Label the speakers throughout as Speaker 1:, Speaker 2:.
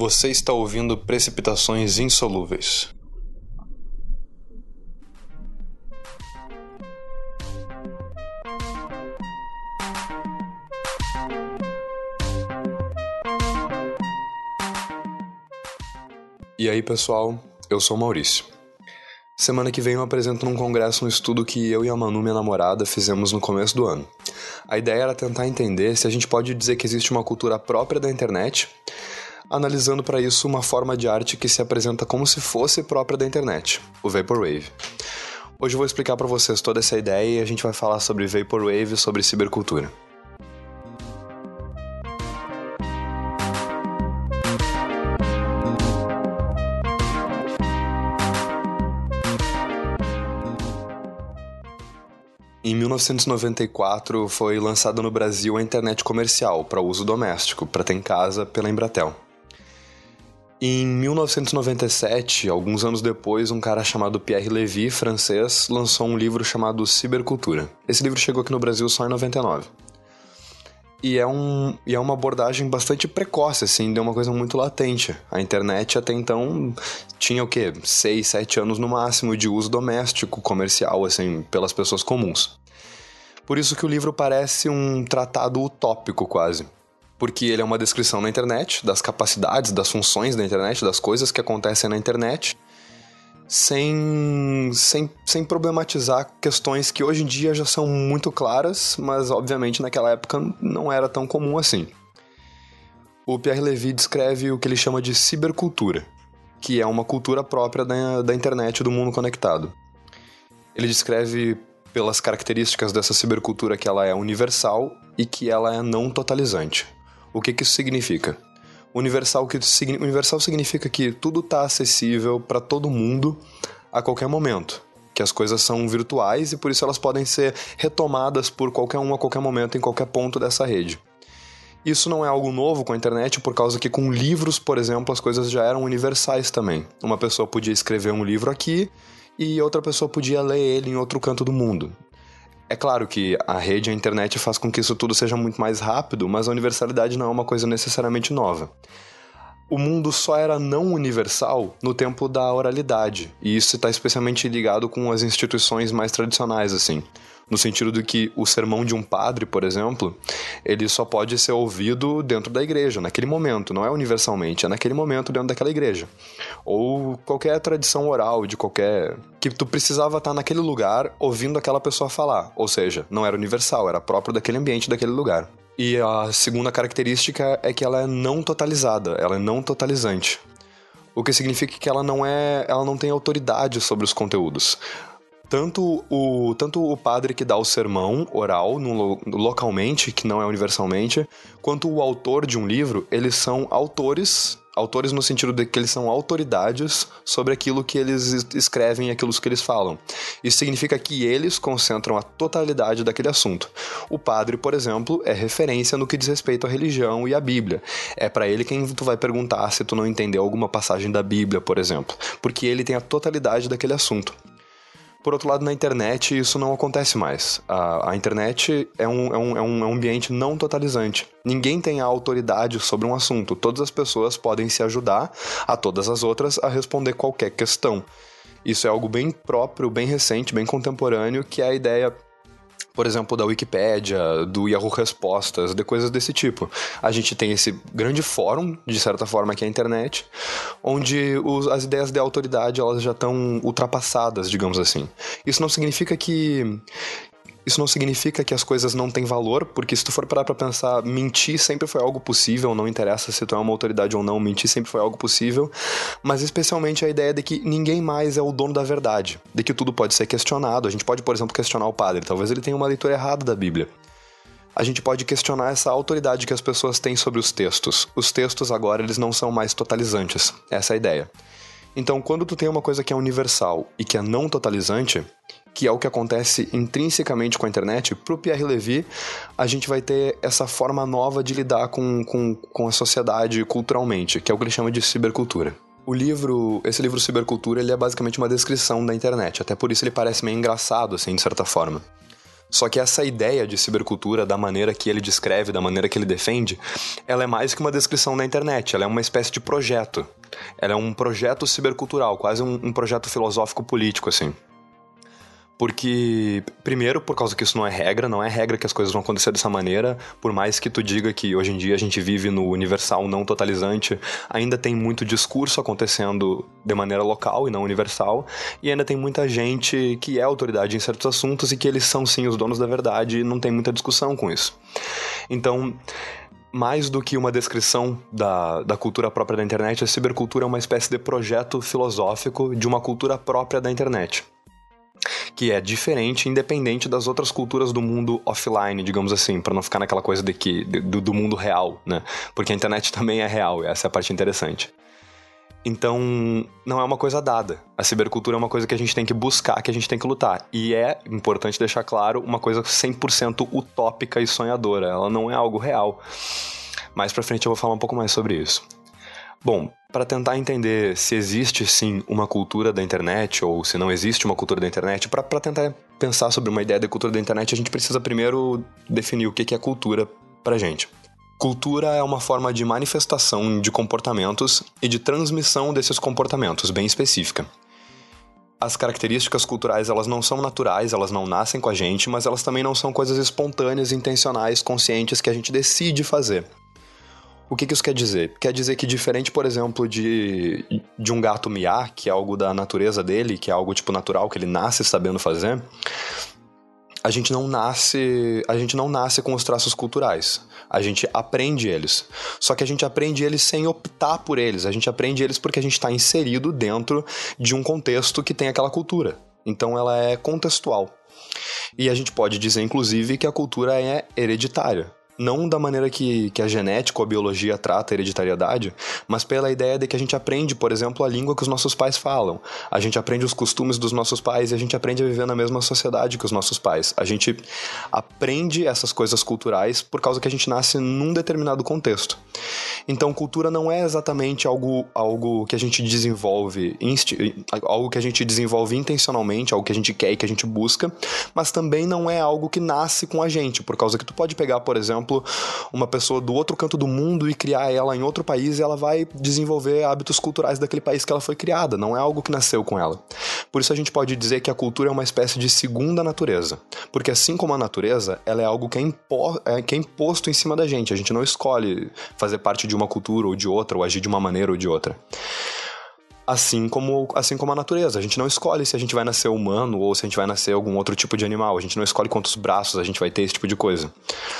Speaker 1: Você está ouvindo Precipitações Insolúveis. E aí, pessoal, eu sou o Maurício. Semana que vem eu apresento num congresso um estudo que eu e a Manu, minha namorada, fizemos no começo do ano. A ideia era tentar entender se a gente pode dizer que existe uma cultura própria da internet, analisando para isso uma forma de arte que se apresenta como se fosse própria da internet, o Vaporwave. Hoje eu vou explicar para vocês toda essa ideia e a gente vai falar sobre Vaporwave e sobre cibercultura. Em 1994 foi lançada no Brasil a internet comercial para uso doméstico, para ter em casa, pela Embratel. Em 1997, alguns anos depois, um cara chamado Pierre Lévy, francês, lançou um livro chamado Cibercultura. Esse livro chegou aqui no Brasil só em 99. E é uma abordagem bastante precoce, assim, de uma coisa muito latente. A internet até então tinha 6, 7 anos no máximo de uso doméstico, comercial, assim, pelas pessoas comuns. Por isso que o livro parece um tratado utópico quase. Porque ele é uma descrição na internet, das capacidades, das funções da internet, das coisas que acontecem na internet, sem problematizar questões que hoje em dia já são muito claras, mas obviamente naquela época não era tão comum assim. O Pierre Lévy descreve o que ele chama de cibercultura, que é uma cultura própria da internet e do mundo conectado. Ele descreve pelas características dessa cibercultura que ela é universal e que ela é não totalizante. O que isso significa? Universal significa que tudo está acessível para todo mundo a qualquer momento, que as coisas são virtuais e por isso elas podem ser retomadas por qualquer um a qualquer momento em qualquer ponto dessa rede. Isso não é algo novo com a internet, por causa que com livros, por exemplo, as coisas já eram universais também. Uma pessoa podia escrever um livro aqui e outra pessoa podia ler ele em outro canto do mundo. É claro que a rede, a internet, faz com que isso tudo seja muito mais rápido, mas a universalidade não é uma coisa necessariamente nova. O mundo só era não universal no tempo da oralidade, e isso está especialmente ligado com as instituições mais tradicionais, assim. No sentido de que o sermão de um padre, por exemplo, ele só pode ser ouvido dentro da igreja, naquele momento, não é universalmente, é naquele momento dentro daquela igreja. Ou qualquer tradição oral de qualquer... que tu precisava estar naquele lugar ouvindo aquela pessoa falar, ou seja, não era universal, era próprio daquele ambiente, daquele lugar. E a segunda característica é que ela é não totalizada, ela é não totalizante. O que significa que ela não tem autoridade sobre os conteúdos. Tanto o padre que dá o sermão oral localmente, que não é universalmente, quanto o autor de um livro, eles são autores no sentido de que eles são autoridades sobre aquilo que eles escrevem e aquilo que eles falam. Isso significa que eles concentram a totalidade daquele assunto. O padre, por exemplo, é referência no que diz respeito à religião e à Bíblia. É para ele quem tu vai perguntar se tu não entendeu alguma passagem da Bíblia, por exemplo, porque ele tem a totalidade daquele assunto. Por outro lado, na internet, isso não acontece mais. A internet é um ambiente não totalizante. Ninguém tem a autoridade sobre um assunto. Todas as pessoas podem se ajudar a todas as outras a responder qualquer questão. Isso é algo bem próprio, bem recente, bem contemporâneo, que é a ideia, por exemplo, da Wikipédia, do Yahoo Respostas, de coisas desse tipo. A gente tem esse grande fórum, de certa forma, que é a internet, onde as ideias de autoridade elas já estão ultrapassadas, digamos assim. Isso não significa que as coisas não têm valor, porque se tu for parar pra pensar, mentir sempre foi algo possível, não interessa se tu é uma autoridade ou não, mentir sempre foi algo possível, mas especialmente a ideia de que ninguém mais é o dono da verdade, de que tudo pode ser questionado. A gente pode, por exemplo, questionar o padre, talvez ele tenha uma leitura errada da Bíblia. A gente pode questionar essa autoridade que as pessoas têm sobre os textos. Os textos agora, eles não são mais totalizantes, essa é a ideia. Então, quando tu tem uma coisa que é universal e que é não totalizante, que é o que acontece intrinsecamente com a internet, pro Pierre Lévy, a gente vai ter essa forma nova de lidar com a sociedade culturalmente, que é o que ele chama de cibercultura. Esse livro Cibercultura, ele é basicamente uma descrição da internet, até por isso ele parece meio engraçado, assim, de certa forma. Só que essa ideia de cibercultura, da maneira que ele descreve, da maneira que ele defende, ela é mais que uma descrição na internet, ela é uma espécie de projeto. Ela é um projeto cibercultural, quase um projeto filosófico-político, assim. Porque, primeiro, por causa que isso não é regra que as coisas vão acontecer dessa maneira, por mais que tu diga que hoje em dia a gente vive no universal não totalizante, ainda tem muito discurso acontecendo de maneira local e não universal, e ainda tem muita gente que é autoridade em certos assuntos e que eles são sim os donos da verdade e não tem muita discussão com isso. Então, mais do que uma descrição da cultura própria da internet, a cibercultura é uma espécie de projeto filosófico de uma cultura própria da internet, que é diferente, independente das outras culturas do mundo offline, digamos assim, para não ficar naquela coisa do mundo real, né? Porque a internet também é real, e essa é a parte interessante. Então, não é uma coisa dada. A cibercultura é uma coisa que a gente tem que buscar, que a gente tem que lutar. E é importante deixar claro, uma coisa 100% utópica e sonhadora. Ela não é algo real. Mais pra frente eu vou falar um pouco mais sobre isso. Bom, para tentar entender se existe sim uma cultura da internet ou se não existe uma cultura da internet, para tentar pensar sobre uma ideia de cultura da internet, a gente precisa primeiro definir o que é cultura pra gente. Cultura é uma forma de manifestação de comportamentos e de transmissão desses comportamentos, bem específica. As características culturais, elas não são naturais, elas não nascem com a gente, mas elas também não são coisas espontâneas, intencionais, conscientes que a gente decide fazer. O que isso quer dizer? Quer dizer que diferente, por exemplo, de um gato miar, que é algo da natureza dele, que é algo tipo natural, que ele nasce sabendo fazer, a gente não nasce com os traços culturais. A gente aprende eles. Só que a gente aprende eles sem optar por eles. A gente aprende eles porque a gente está inserido dentro de um contexto que tem aquela cultura. Então ela é contextual. E a gente pode dizer, inclusive, que a cultura é hereditária. Não da maneira que a genética ou a biologia trata a hereditariedade, mas pela ideia de que a gente aprende, por exemplo, a língua que os nossos pais falam. A gente aprende os costumes dos nossos pais e a gente aprende a viver na mesma sociedade que os nossos pais. A gente aprende essas coisas culturais por causa que a gente nasce num determinado contexto. Então, cultura não é exatamente algo que a gente desenvolve, algo que a gente desenvolve intencionalmente, algo que a gente quer e que a gente busca, mas também não é algo que nasce com a gente, por causa que tu pode pegar, por exemplo, uma pessoa do outro canto do mundo e criar ela em outro país e ela vai desenvolver hábitos culturais daquele país que ela foi criada, não é algo que nasceu com ela. Por isso a gente pode dizer que a cultura é uma espécie de segunda natureza, porque assim como a natureza, ela é algo que é imposto em cima da gente, a gente não escolhe fazer parte de uma cultura ou de outra, ou agir de uma maneira ou de outra. Assim como a natureza, a gente não escolhe se a gente vai nascer humano ou se a gente vai nascer algum outro tipo de animal, a gente não escolhe quantos braços a gente vai ter, esse tipo de coisa.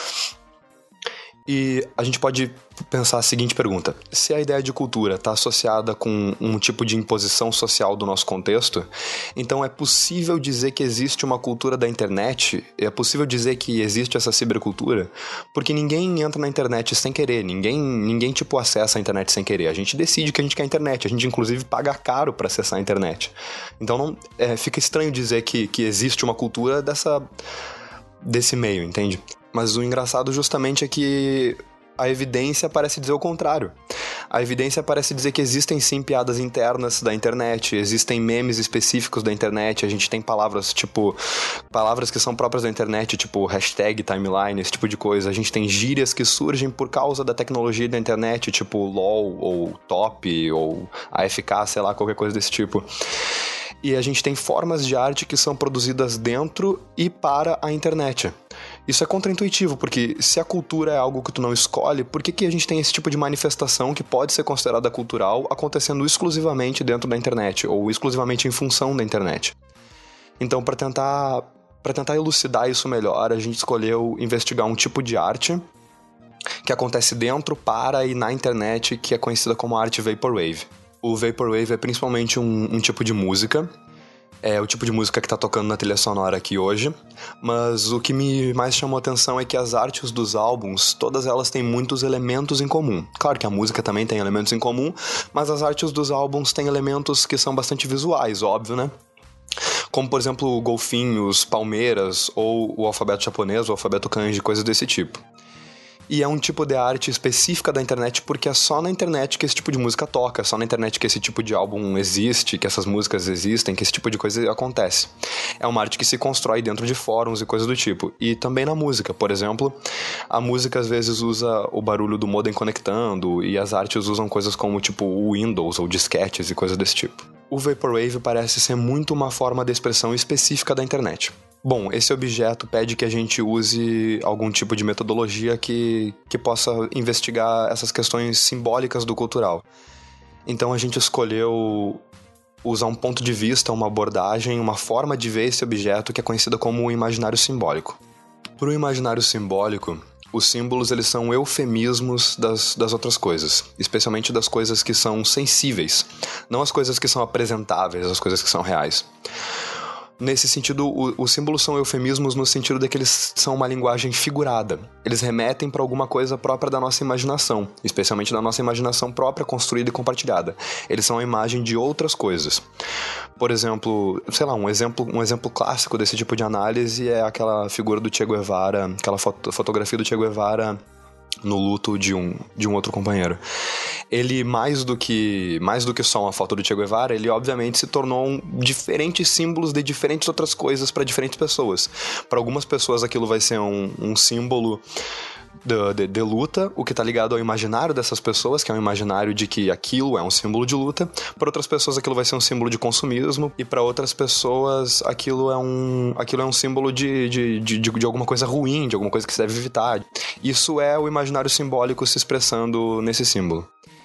Speaker 1: E a gente pode pensar a seguinte pergunta: se a ideia de cultura está associada com um tipo de imposição social do nosso contexto, então é possível dizer que existe uma cultura da internet? É possível dizer que existe essa cibercultura? Porque ninguém entra na internet sem querer, ninguém tipo acessa a internet sem querer. A gente decide que a gente quer a internet, a gente inclusive paga caro para acessar a internet. Então fica estranho dizer que existe uma cultura desse meio, entende? Mas o engraçado justamente é que a evidência parece dizer o contrário. A evidência parece dizer que existem sim piadas internas da internet, existem memes específicos da internet, a gente tem palavras que são próprias da internet, tipo hashtag, timeline, esse tipo de coisa. A gente tem gírias que surgem por causa da tecnologia da internet, tipo LOL, ou top, ou AFK, sei lá, qualquer coisa desse tipo. E a gente tem formas de arte que são produzidas dentro e para a internet. Isso é contraintuitivo, porque se a cultura é algo que tu não escolhe, por que a gente tem esse tipo de manifestação que pode ser considerada cultural acontecendo exclusivamente dentro da internet, ou exclusivamente em função da internet? Então, para tentar elucidar isso melhor, a gente escolheu investigar um tipo de arte que acontece dentro, para e na internet, que é conhecida como arte Vaporwave. O Vaporwave é principalmente um tipo de música. É o tipo de música que tá tocando na trilha sonora aqui hoje, mas o que me mais chamou a atenção é que as artes dos álbuns, todas elas têm muitos elementos em comum. Claro que a música também tem elementos em comum, mas as artes dos álbuns têm elementos que são bastante visuais, óbvio, né? Como, por exemplo, golfinhos, palmeiras, ou o alfabeto japonês, o alfabeto kanji, coisas desse tipo. E é um tipo de arte específica da internet porque é só na internet que esse tipo de música toca, é só na internet que esse tipo de álbum existe, que essas músicas existem, que esse tipo de coisa acontece. É uma arte que se constrói dentro de fóruns e coisas do tipo. E também na música, por exemplo, a música às vezes usa o barulho do modem conectando e as artes usam coisas como tipo o Windows ou disquetes e coisas desse tipo. O Vaporwave parece ser muito uma forma de expressão específica da internet. Bom, esse objeto pede que a gente use algum tipo de metodologia que possa investigar essas questões simbólicas do cultural. Então a gente escolheu usar um ponto de vista, uma abordagem, uma forma de ver esse objeto que é conhecida como o imaginário simbólico. Para o imaginário simbólico, os símbolos eles são eufemismos das outras coisas, especialmente das coisas que são sensíveis, não as coisas que são apresentáveis, as coisas que são reais. Nesse sentido, os símbolos são eufemismos no sentido de que eles são uma linguagem figurada. Eles remetem para alguma coisa própria da nossa imaginação, especialmente da nossa imaginação própria, construída e compartilhada. Eles são a imagem de outras coisas. Por exemplo, sei lá, um exemplo clássico desse tipo de análise é aquela figura do Che Guevara, aquela fotografia do Che Guevara no luto de um outro companheiro. Ele, mais do que só uma foto do Che Guevara, ele obviamente se tornou diferentes símbolos de diferentes outras coisas para diferentes pessoas. Para algumas pessoas aquilo vai ser um símbolo de luta, o que está ligado ao imaginário dessas pessoas, que é um imaginário de que aquilo é um símbolo de luta. Para outras pessoas aquilo vai ser um símbolo de consumismo, e para outras pessoas aquilo é um símbolo de alguma coisa ruim, de alguma coisa que se deve evitar. Isso é o imaginário simbólico se expressando nesse símbolo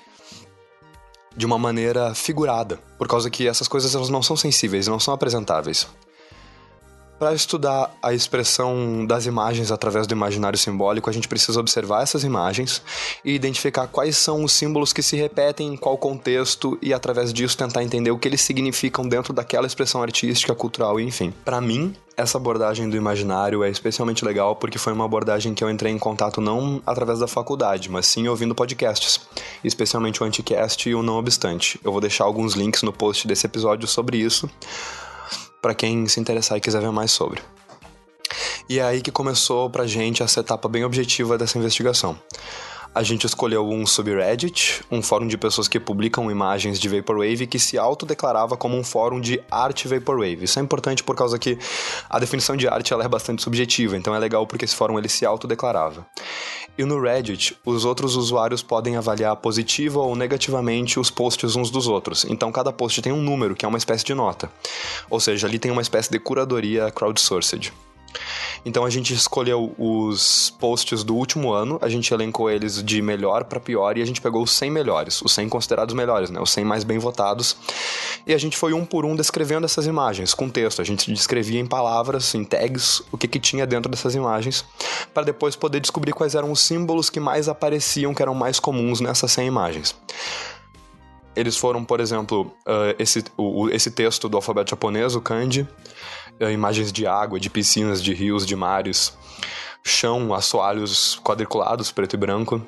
Speaker 1: de uma maneira figurada, por causa que essas coisas elas não são sensíveis, não são apresentáveis. Para estudar a expressão das imagens através do imaginário simbólico, a gente precisa observar essas imagens e identificar quais são os símbolos que se repetem em qual contexto e, através disso, tentar entender o que eles significam dentro daquela expressão artística, cultural e enfim. Para mim, essa abordagem do imaginário é especialmente legal porque foi uma abordagem que eu entrei em contato não através da faculdade, mas sim ouvindo podcasts, especialmente o Anticast e o Não Obstante. Eu vou deixar alguns links no post desse episódio sobre isso, para quem se interessar e quiser ver mais sobre. E é aí que começou pra gente essa etapa bem objetiva dessa investigação. A gente escolheu um subreddit, um fórum de pessoas que publicam imagens de Vaporwave que se autodeclarava como um fórum de arte Vaporwave. Isso é importante por causa que a definição de arte ela é bastante subjetiva, então é legal porque esse fórum ele se autodeclarava. E no Reddit, os outros usuários podem avaliar positiva ou negativamente os posts uns dos outros. Então cada post tem um número, que é uma espécie de nota. Ou seja, ali tem uma espécie de curadoria crowdsourced. Então a gente escolheu os posts do último ano, a gente elencou eles de melhor para pior e a gente pegou os 100 melhores, os 100 considerados melhores, né? Os 100 mais bem votados. E a gente foi um por um descrevendo essas imagens com texto. A gente descrevia em palavras, em tags, o que tinha dentro dessas imagens, para depois poder descobrir quais eram os símbolos que mais apareciam, que eram mais comuns nessas 100 imagens. Eles foram, por exemplo, esse texto do alfabeto japonês, o kanji, imagens de água, de piscinas, de rios, de mares, chão, assoalhos quadriculados, preto e branco,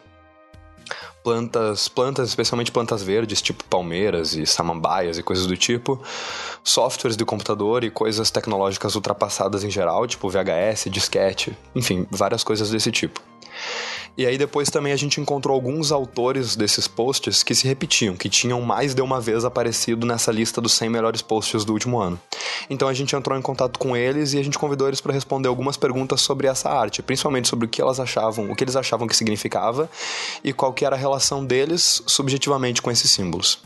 Speaker 1: plantas, especialmente plantas verdes, tipo palmeiras e samambaias e coisas do tipo, softwares de computador e coisas tecnológicas ultrapassadas em geral, tipo VHS, disquete, enfim, várias coisas desse tipo. E aí depois também a gente encontrou alguns autores desses posts que se repetiam, que tinham mais de uma vez aparecido nessa lista dos 100 melhores posts do último ano. Então a gente entrou em contato com eles e a gente convidou eles para responder algumas perguntas sobre essa arte, principalmente sobre o que eles achavam que significava e qual que era a relação deles subjetivamente com esses símbolos.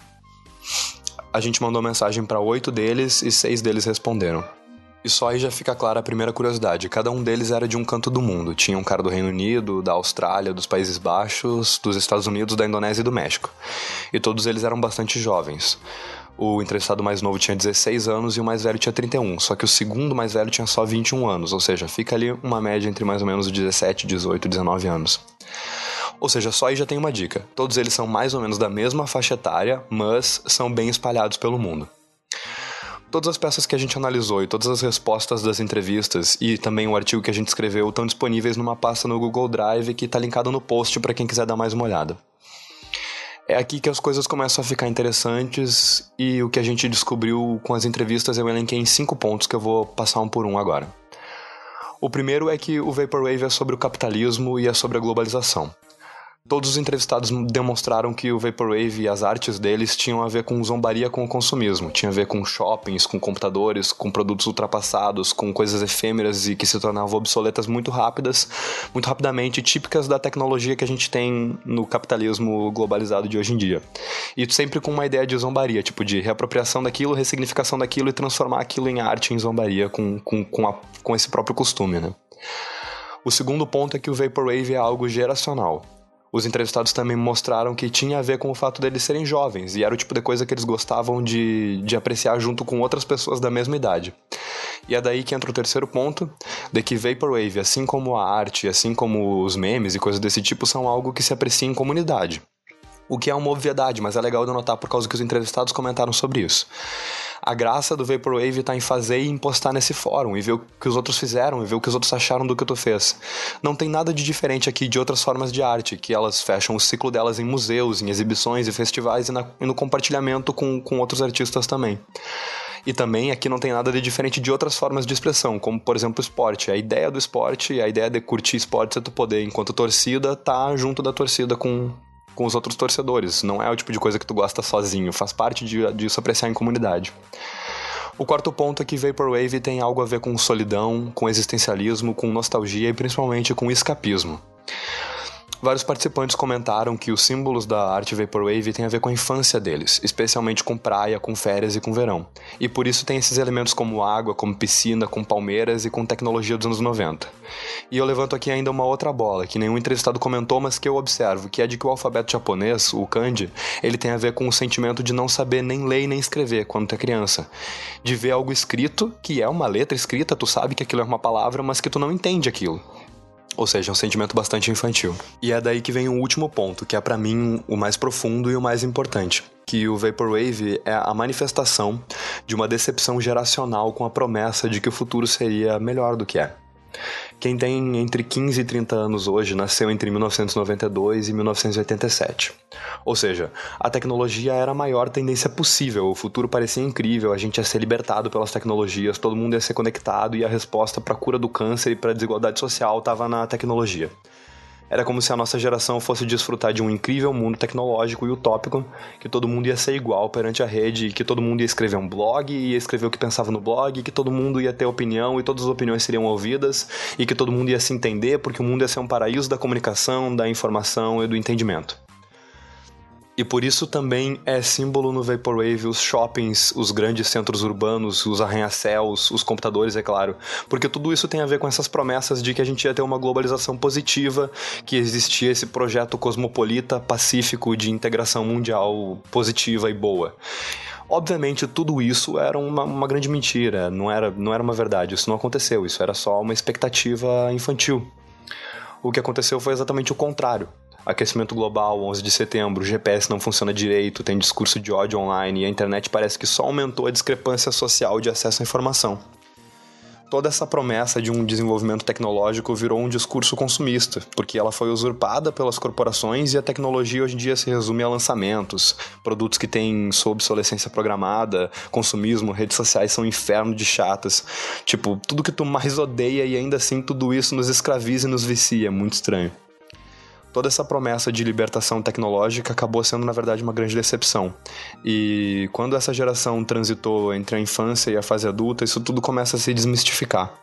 Speaker 1: A gente mandou mensagem para 8 deles e 6 deles responderam. E só aí já fica clara a primeira curiosidade. Cada um deles era de um canto do mundo. Tinha um cara do Reino Unido, da Austrália, dos Países Baixos, dos Estados Unidos, da Indonésia e do México. E todos eles eram bastante jovens. O entrevistado mais novo tinha 16 anos e o mais velho tinha 31. Só que o segundo mais velho tinha só 21 anos. Ou seja, fica ali uma média entre mais ou menos 17, 18, 19 anos. Ou seja, só aí já tem uma dica. Todos eles são mais ou menos da mesma faixa etária, mas são bem espalhados pelo mundo. Todas as peças que a gente analisou e todas as respostas das entrevistas e também o artigo que a gente escreveu estão disponíveis numa pasta no Google Drive que está linkada no post para quem quiser dar mais uma olhada. É aqui que as coisas começam a ficar interessantes e o que a gente descobriu com as entrevistas eu elenquei em 5 pontos que eu vou passar um por um agora. O primeiro é que o Vaporwave é sobre o capitalismo e é sobre a globalização. Todos os entrevistados demonstraram que o Vaporwave e as artes deles tinham a ver com zombaria com o consumismo, tinha a ver com shoppings, com computadores, com produtos ultrapassados, com coisas efêmeras e que se tornavam obsoletas muito rapidamente, típicas da tecnologia que a gente tem no capitalismo globalizado de hoje em dia. E sempre com uma ideia de zombaria, tipo de reapropriação daquilo, ressignificação daquilo e transformar aquilo em arte, em zombaria com esse próprio costume, né? O segundo ponto é que o Vaporwave é algo geracional. Os entrevistados também mostraram que tinha a ver com o fato deles serem jovens, e era o tipo de coisa que eles gostavam de apreciar junto com outras pessoas da mesma idade. E é daí que entra o terceiro ponto, de que Vaporwave, assim como a arte, assim como os memes e coisas desse tipo, são algo que se aprecia em comunidade. O que é uma obviedade, mas é legal de notar por causa que os entrevistados comentaram sobre isso. A graça do Vaporwave está em fazer e em postar nesse fórum, e ver o que os outros fizeram, e ver o que os outros acharam do que tu fez. Não tem nada de diferente aqui de outras formas de arte, que elas fecham o ciclo delas em museus, em exibições e festivais e no compartilhamento com outros artistas também. E também aqui não tem nada de diferente de outras formas de expressão, como por exemplo o esporte. A ideia do esporte, a ideia de curtir esporte é tu poder, enquanto torcida, tá junto da torcida com os outros torcedores. Não é o tipo de coisa que tu gosta sozinho, faz parte disso apreciar em comunidade. O quarto ponto é que Vaporwave tem algo a ver com solidão, com existencialismo, com nostalgia e principalmente com escapismo. Vários participantes comentaram que os símbolos da arte Vaporwave têm a ver com a infância deles, especialmente com praia, com férias e com verão. E por isso tem esses elementos como água, como piscina, com palmeiras e com tecnologia dos anos 90. E eu levanto aqui ainda uma outra bola, que nenhum entrevistado comentou, mas que eu observo, que é de que o alfabeto japonês, o kanji, ele tem a ver com o sentimento de não saber nem ler nem escrever quando tu é criança. De ver algo escrito, que é uma letra escrita, tu sabe que aquilo é uma palavra, mas que tu não entende aquilo. Ou seja, é um sentimento bastante infantil. E é daí que vem o último ponto, que é pra mim o mais profundo e o mais importante. Que o Vaporwave é a manifestação de uma decepção geracional com a promessa de que o futuro seria melhor do que é. Quem tem entre 15 e 30 anos hoje nasceu entre 1992 e 1987. Ou seja, a tecnologia era a maior tendência possível, o futuro parecia incrível, a gente ia ser libertado pelas tecnologias, todo mundo ia ser conectado e a resposta para a cura do câncer e para a desigualdade social estava na tecnologia. Era como se a nossa geração fosse desfrutar de um incrível mundo tecnológico e utópico, que todo mundo ia ser igual perante a rede, e que todo mundo ia escrever um blog, ia escrever o que pensava no blog, e que todo mundo ia ter opinião, e todas as opiniões seriam ouvidas, e que todo mundo ia se entender, porque o mundo ia ser um paraíso da comunicação, da informação e do entendimento. E por isso também é símbolo no Vaporwave os shoppings, os grandes centros urbanos, os arranha-céus, os computadores, é claro. Porque tudo isso tem a ver com essas promessas de que a gente ia ter uma globalização positiva, que existia esse projeto cosmopolita, pacífico, de integração mundial positiva e boa. Obviamente, tudo isso era uma grande mentira, não era uma verdade, isso não aconteceu, isso era só uma expectativa infantil. O que aconteceu foi exatamente o contrário. Aquecimento global, 11 de setembro, o GPS não funciona direito, tem discurso de ódio online e a internet parece que só aumentou a discrepância social de acesso à informação. Toda essa promessa de um desenvolvimento tecnológico virou um discurso consumista, porque ela foi usurpada pelas corporações e a tecnologia hoje em dia se resume a lançamentos, produtos que têm sua obsolescência programada, consumismo, redes sociais são um inferno de chatas. Tipo, tudo que tu mais odeia e ainda assim tudo isso nos escraviza e nos vicia, é muito estranho. Toda essa promessa de libertação tecnológica acabou sendo, na verdade, uma grande decepção. E quando essa geração transitou entre a infância e a fase adulta, isso tudo começa a se desmistificar.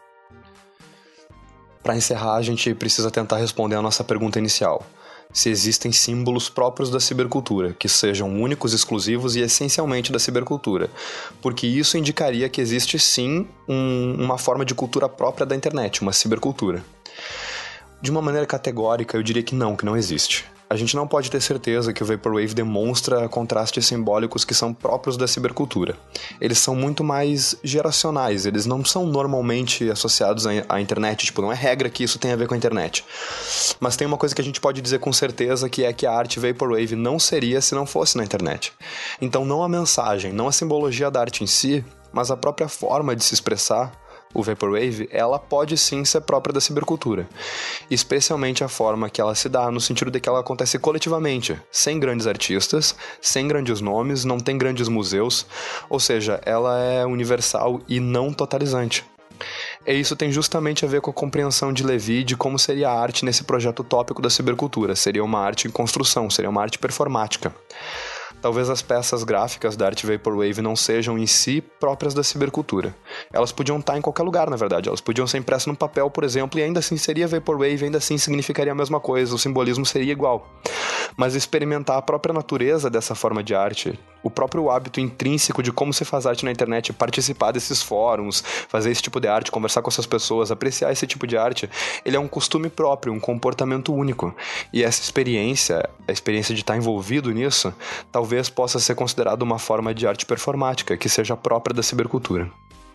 Speaker 1: Para encerrar, a gente precisa tentar responder a nossa pergunta inicial. Se existem símbolos próprios da cibercultura, que sejam únicos, exclusivos e essencialmente da cibercultura. Porque isso indicaria que existe sim uma forma de cultura própria da internet, uma cibercultura. De uma maneira categórica, eu diria que não existe. A gente não pode ter certeza que o Vaporwave demonstra contrastes simbólicos que são próprios da cibercultura. Eles são muito mais geracionais, eles não são normalmente associados à internet, tipo, não é regra que isso tem a ver com a internet. Mas tem uma coisa que a gente pode dizer com certeza, que é que a arte Vaporwave não seria se não fosse na internet. Então não a mensagem, não a simbologia da arte em si, mas a própria forma de se expressar, o Vaporwave, ela pode sim ser própria da cibercultura. Especialmente a forma que ela se dá, no sentido de que ela acontece coletivamente, sem grandes artistas, sem grandes nomes, não tem grandes museus, ou seja, ela é universal e não totalizante. E isso tem justamente a ver com a compreensão de Levy de como seria a arte nesse projeto utópico da cibercultura. Seria uma arte em construção, seria uma arte performática. Talvez as peças gráficas da arte Vaporwave não sejam em si próprias da cibercultura. Elas podiam estar em qualquer lugar, na verdade. Elas podiam ser impressas no papel, por exemplo, e ainda assim seria Vaporwave, ainda assim significaria a mesma coisa, o simbolismo seria igual. Mas experimentar a própria natureza dessa forma de arte, o próprio hábito intrínseco de como se faz arte na internet, participar desses fóruns, fazer esse tipo de arte, conversar com essas pessoas, apreciar esse tipo de arte, ele é um costume próprio, um comportamento único. E essa experiência, a experiência de estar envolvido nisso, talvez possa ser considerada uma forma de arte performática, que seja própria da cibercultura.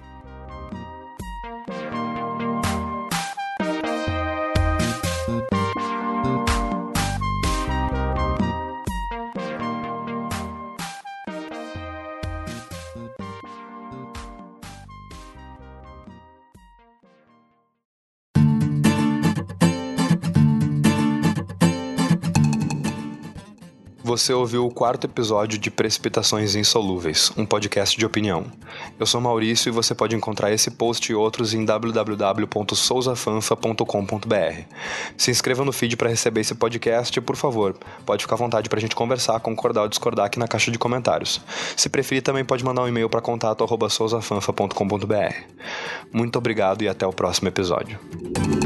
Speaker 1: Você ouviu o 4º episódio de Precipitações Insolúveis, um podcast de opinião. Eu sou Maurício e você pode encontrar esse post e outros em www.sousafanfa.com.br. Se inscreva no feed para receber esse podcast e, por favor, pode ficar à vontade para a gente conversar, concordar ou discordar aqui na caixa de comentários. Se preferir, também pode mandar um e-mail para contato@sousafanfa.com.br. Muito obrigado e até o próximo episódio.